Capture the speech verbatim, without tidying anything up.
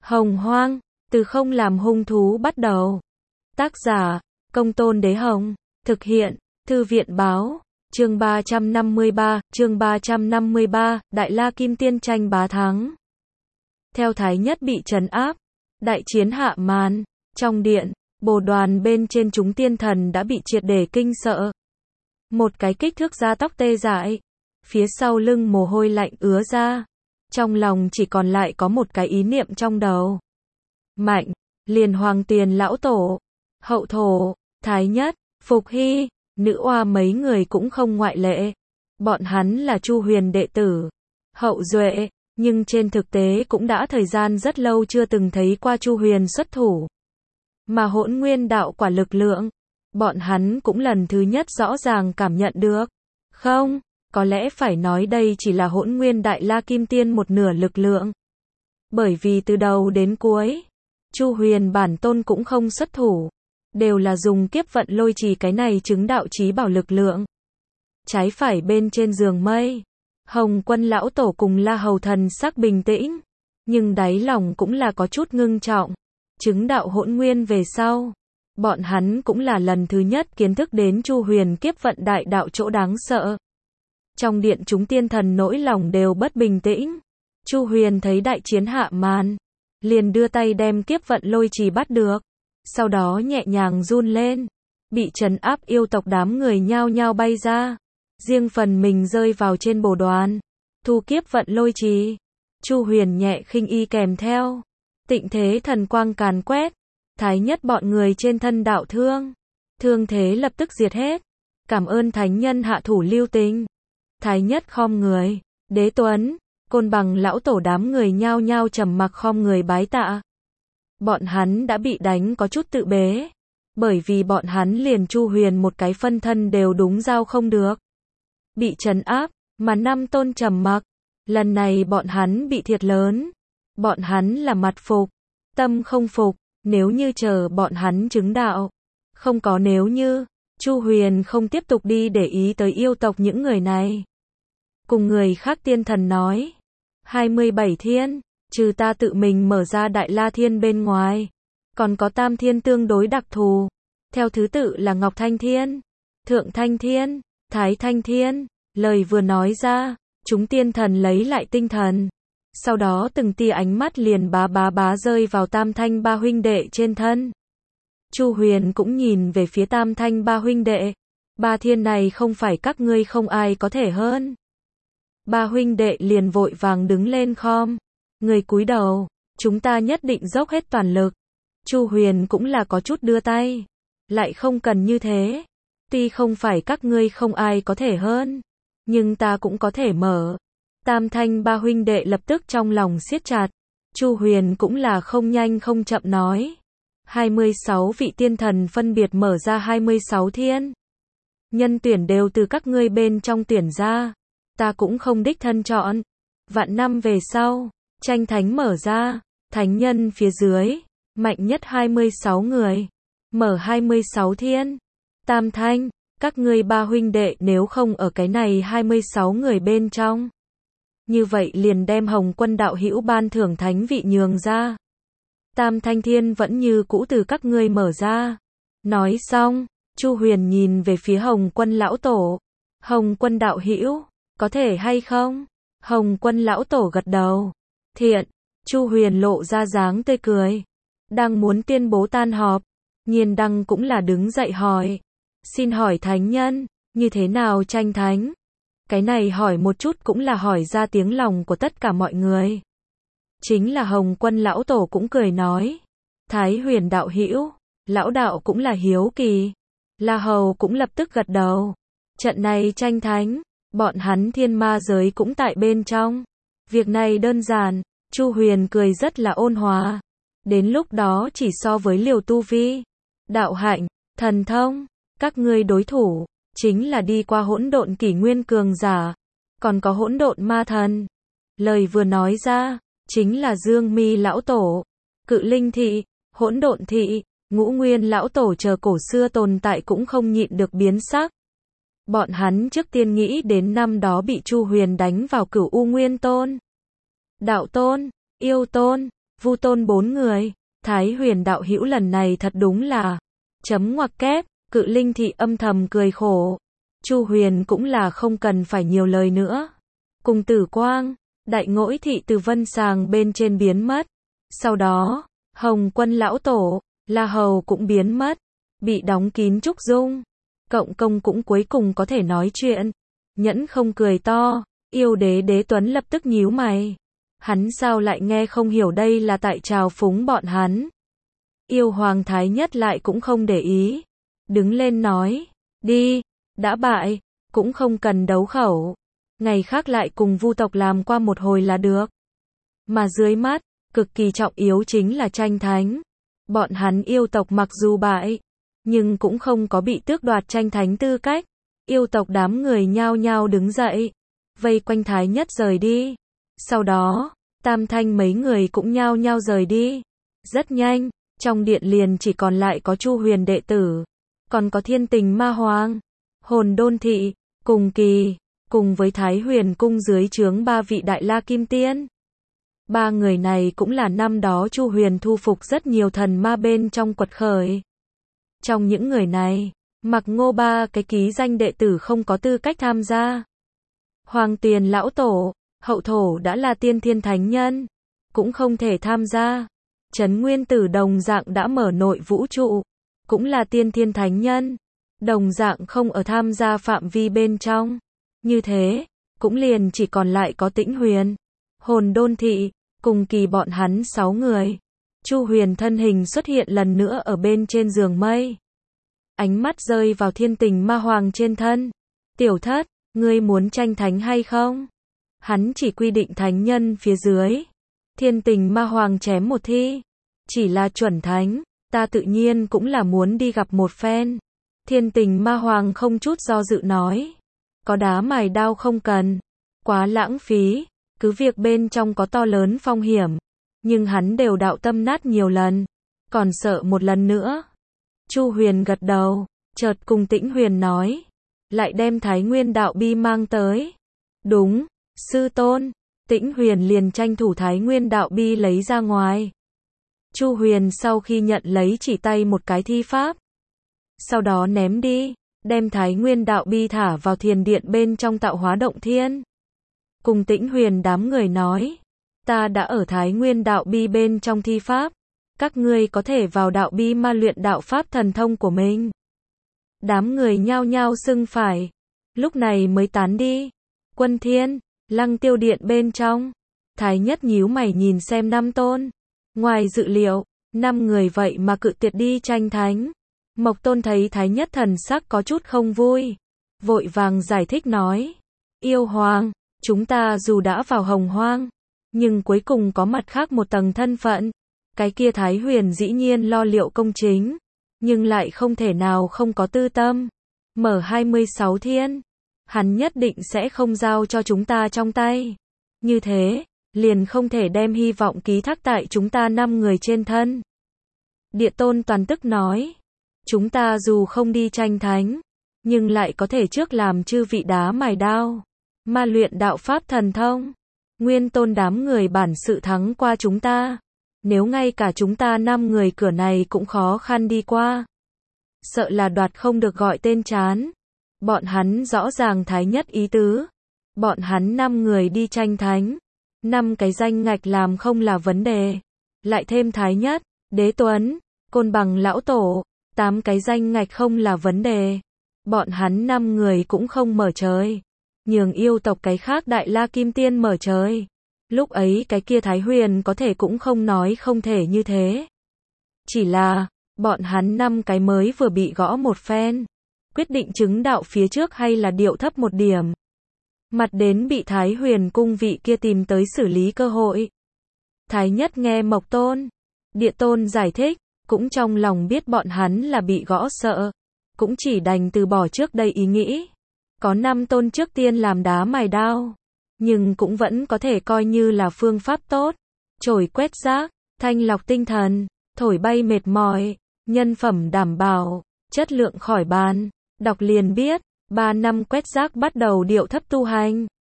Hồng Hoang, từ không làm hung thú bắt đầu. Tác giả, Công Tôn Đế Hồng. Thực hiện, Thư viện Báo. Chương ba trăm năm mươi ba, chương ba trăm năm mươi ba, Đại La Kim Tiên tranh bá thắng. Theo Thái Nhất bị trấn áp, đại chiến hạ màn, trong điện, bồ đoàn bên trên chúng tiên thần đã bị triệt để kinh sợ. Một cái kích thước da tóc tê dại, phía sau lưng mồ hôi lạnh ứa ra, trong lòng chỉ còn lại có một cái ý niệm trong đầu. Mạnh, liền Hoàng Tiền lão tổ, Hậu Thổ, Thái Nhất, Phục Hy, Nữ Oa mấy người cũng không ngoại lệ. Bọn hắn là Chu Huyền đệ tử, hậu duệ, nhưng trên thực tế cũng đã thời gian rất lâu chưa từng thấy qua Chu Huyền xuất thủ. Mà hỗn nguyên đạo quả lực lượng, bọn hắn cũng lần thứ nhất rõ ràng cảm nhận được. Không, có lẽ phải nói đây chỉ là hỗn nguyên đại la kim tiên một nửa lực lượng. Bởi vì từ đầu đến cuối, Chu Huyền bản tôn cũng không xuất thủ, đều là dùng kiếp vận lôi trì cái này chứng đạo chí bảo lực lượng. Trái phải bên trên giường mây, Hồng Quân lão tổ cùng La Hầu thần sắc bình tĩnh, nhưng đáy lòng cũng là có chút ngưng trọng. Chứng đạo hỗn nguyên về sau, bọn hắn cũng là lần thứ nhất kiến thức đến Chu Huyền kiếp vận đại đạo chỗ đáng sợ. Trong điện chúng tiên thần nỗi lòng đều bất bình tĩnh. Chu Huyền thấy đại chiến hạ màn, liền đưa tay đem kiếp vận lôi trì bắt được, sau đó nhẹ nhàng run lên, bị trấn áp yêu tộc đám người nhao nhao bay ra, riêng phần mình rơi vào trên bồ đoàn, thu kiếp vận lôi trì. Chu Huyền nhẹ khinh y kèm theo tịnh thế thần quang càn quét, Thái Nhất bọn người trên thân đạo thương, thương thế lập tức diệt hết. Cảm ơn thánh nhân hạ thủ lưu tình. Thái Nhất khom người, Đế Tuấn, Côn Bằng lão tổ đám người nhao nhao trầm mặc khom người bái tạ. Bọn hắn đã bị đánh có chút tự bế, bởi vì bọn hắn liền Chu Huyền một cái phân thân đều đúng giao không được. Bị trấn áp, mà năm tôn trầm mặc, lần này bọn hắn bị thiệt lớn. Bọn hắn là mặt phục, tâm không phục, nếu như chờ bọn hắn chứng đạo. Không có nếu như, Chu Huyền không tiếp tục đi để ý tới yêu tộc những người này. Cùng người khác tiên thần nói, hai mươi bảy thiên, trừ ta tự mình mở ra Đại La Thiên bên ngoài, còn có Tam Thiên tương đối đặc thù. Theo thứ tự là Ngọc Thanh Thiên, Thượng Thanh Thiên, Thái Thanh Thiên. Lời vừa nói ra, chúng tiên thần lấy lại tinh thần. Sau đó từng tia ánh mắt liền bá bá bá rơi vào Tam Thanh ba huynh đệ trên thân. Chu Huyền cũng nhìn về phía Tam Thanh ba huynh đệ. Ba thiên này không phải các ngươi không ai có thể hơn. Ba huynh đệ liền vội vàng đứng lên khom người cúi đầu, chúng ta nhất định dốc hết toàn lực. Chu Huyền cũng là có chút đưa tay, lại không cần như thế. Tuy không phải các ngươi không ai có thể hơn, nhưng ta cũng có thể mở. Tam Thanh ba huynh đệ lập tức trong lòng siết chặt. Chu Huyền cũng là không nhanh không chậm nói, hai mươi sáu vị tiên thần phân biệt mở ra hai mươi sáu thiên. Nhân tuyển đều từ các ngươi bên trong tuyển ra, ta cũng không đích thân chọn. Vạn năm về sau, tranh thánh mở ra, thánh nhân phía dưới, mạnh nhất hai mươi sáu người, mở hai mươi sáu thiên. Tam Thanh, các ngươi ba huynh đệ nếu không ở cái này hai mươi sáu người bên trong, như vậy liền đem Hồng Quân đạo hữu ban thưởng thánh vị nhường ra. Tam Thanh Thiên vẫn như cũ từ các ngươi mở ra. Nói xong, Chu Huyền nhìn về phía Hồng Quân lão tổ. Hồng Quân đạo hữu, có thể hay không? Hồng Quân lão tổ gật đầu. Thiện. Chu Huyền lộ ra dáng tươi cười, đang muốn tuyên bố tan họp, Nhiên Đăng cũng là đứng dậy hỏi, xin hỏi thánh nhân, như thế nào tranh thánh? Cái này hỏi một chút cũng là hỏi ra tiếng lòng của tất cả mọi người. Chính là Hồng Quân lão tổ cũng cười nói, Thái Huyền đạo hữu, lão đạo cũng là hiếu kỳ. La Hầu cũng lập tức gật đầu. Trận này tranh thánh, bọn hắn thiên ma giới cũng tại bên trong. Việc này đơn giản. Chu Huyền cười rất là ôn hòa. Đến lúc đó chỉ so với liều tu vi, đạo hạnh, thần thông, các ngươi đối thủ chính là đi qua hỗn độn kỷ nguyên cường giả, còn có hỗn độn ma thần. Lời vừa nói ra, chính là Dương Mi lão tổ, Cự Linh thị, Hỗn Độn thị, Ngũ Nguyên lão tổ chờ cổ xưa tồn tại cũng không nhịn được biến sắc. Bọn hắn trước tiên nghĩ đến năm đó bị Chu Huyền đánh vào Cửu U Nguyên Tôn, Đạo Tôn, Yêu Tôn, Vu Tôn bốn người, Thái Huyền đạo hữu lần này thật đúng là chấm ngoặc kép, Cự Linh thị âm thầm cười khổ. Chu Huyền cũng là không cần phải nhiều lời nữa. Cùng Tử Quang, Đại Ngỗi thị từ vân sàng bên trên biến mất. Sau đó, Hồng Quân lão tổ, La Hầu cũng biến mất, bị đóng kín trúc dung. Cộng công cũng cuối cùng có thể nói chuyện. Nhẫn không cười to, yêu đế Đế Tuấn lập tức nhíu mày. Hắn sao lại nghe không hiểu đây là tại trào phúng bọn hắn. Yêu Hoàng Thái Nhất lại cũng không để ý. Đứng lên nói, đi, đã bại, cũng không cần đấu khẩu. Ngày khác lại cùng Vu tộc làm qua một hồi là được. Mà dưới mắt, cực kỳ trọng yếu chính là tranh thánh. Bọn hắn yêu tộc mặc dù bại, nhưng cũng không có bị tước đoạt tranh thánh tư cách. Yêu tộc đám người nhao nhao đứng dậy, vây quanh Thái Nhất rời đi. Sau đó, Tam Thanh mấy người cũng nhao nhao rời đi. Rất nhanh, trong điện liền chỉ còn lại có Chu Huyền đệ tử, còn có Thiên Tình Ma Hoàng, Hồn Đôn thị, Cùng Kỳ, cùng với Thái Huyền cung dưới trướng ba vị Đại La Kim Tiên. Ba người này cũng là năm đó Chu Huyền thu phục rất nhiều thần ma bên trong quật khởi. Trong những người này, Mặc Ngô ba cái ký danh đệ tử không có tư cách tham gia. Hoàng Tiền lão tổ, Hậu Thổ đã là tiên thiên thánh nhân, cũng không thể tham gia. Trấn Nguyên Tử đồng dạng đã mở nội vũ trụ, cũng là tiên thiên thánh nhân, đồng dạng không ở tham gia phạm vi bên trong. Như thế, cũng liền chỉ còn lại có Tĩnh Huyền, Hồn Đôn thị, Cùng Kỳ bọn hắn sáu người. Chu Huyền thân hình xuất hiện lần nữa ở bên trên giường mây. Ánh mắt rơi vào Thiên Tình Ma Hoàng trên thân. Tiểu thất, ngươi muốn tranh thánh hay không? Hắn chỉ quy định thánh nhân phía dưới. Thiên Tình Ma Hoàng chém một thi. Chỉ là chuẩn thánh, ta tự nhiên cũng là muốn đi gặp một phen. Thiên Tình Ma Hoàng không chút do dự nói. Có đá mài đao không cần. Quá lãng phí, cứ việc bên trong có to lớn phong hiểm. Nhưng hắn đều đạo tâm nát nhiều lần. Còn sợ một lần nữa. Chu Huyền gật đầu, chợt cùng Tĩnh Huyền nói. Lại đem Thái Nguyên đạo bi mang tới. Đúng, sư tôn. Tĩnh Huyền liền tranh thủ Thái Nguyên đạo bi lấy ra ngoài. Chu Huyền sau khi nhận lấy chỉ tay một cái thi pháp. Sau đó ném đi, đem Thái Nguyên đạo bi thả vào thiền điện bên trong tạo hóa động thiên. Cùng Tĩnh Huyền đám người nói. Ta đã ở Thái Nguyên đạo bi bên trong thi pháp. Các ngươi có thể vào đạo bi ma luyện đạo pháp thần thông của mình. Đám người nhao nhao xưng phải. Lúc này mới tán đi. Quân Thiên, Lăng Tiêu điện bên trong. Thái Nhất nhíu mày nhìn xem năm tôn. Ngoài dự liệu, năm người vậy mà cự tuyệt đi tranh thánh. Mộc Tôn thấy Thái Nhất thần sắc có chút không vui. Vội vàng giải thích nói. Yêu Hoàng, chúng ta dù đã vào Hồng Hoang, nhưng cuối cùng có mặt khác một tầng thân phận. Cái kia Thái Huyền dĩ nhiên lo liệu công chính, nhưng lại không thể nào không có tư tâm. Mở hai mươi sáu thiên, hắn nhất định sẽ không giao cho chúng ta trong tay. Như thế, liền không thể đem hy vọng ký thác tại chúng ta năm người trên thân. Địa Tôn toàn tức nói, chúng ta dù không đi tranh thánh, nhưng lại có thể trước làm chư vị đá mài đao, ma luyện đạo pháp thần thông. Nguyên Tôn đám người bản sự thắng qua chúng ta. Nếu ngay cả chúng ta năm người cửa này cũng khó khăn đi qua, sợ là đoạt không được gọi tên chán. Bọn hắn rõ ràng Thái Nhất ý tứ. Bọn hắn năm người đi tranh thánh, năm cái danh ngạch làm không là vấn đề. Lại thêm Thái Nhất, Đế Tuấn, Côn Bằng lão tổ, tám cái danh ngạch không là vấn đề. Bọn hắn năm người cũng không mở trời, nhường yêu tộc cái khác Đại La Kim Tiên mở trời. Lúc ấy cái kia Thái Huyền có thể cũng không nói không thể như thế. Chỉ là, bọn hắn năm cái mới vừa bị gõ một phen. Quyết định chứng đạo phía trước hay là điệu thấp một điểm. Mặt đến bị Thái Huyền cung vị kia tìm tới xử lý cơ hội. Thái Nhất nghe Mộc Tôn, Địa Tôn giải thích, cũng trong lòng biết bọn hắn là bị gõ sợ. Cũng chỉ đành từ bỏ trước đây ý nghĩ. Có năm tôn trước tiên làm đá mài đao. Nhưng cũng vẫn có thể coi như là phương pháp tốt. Chổi quét rác, thanh lọc tinh thần, thổi bay mệt mỏi, nhân phẩm đảm bảo, chất lượng khỏi bàn. Đọc liền biết, ba năm quét rác bắt đầu điệu thấp tu hành.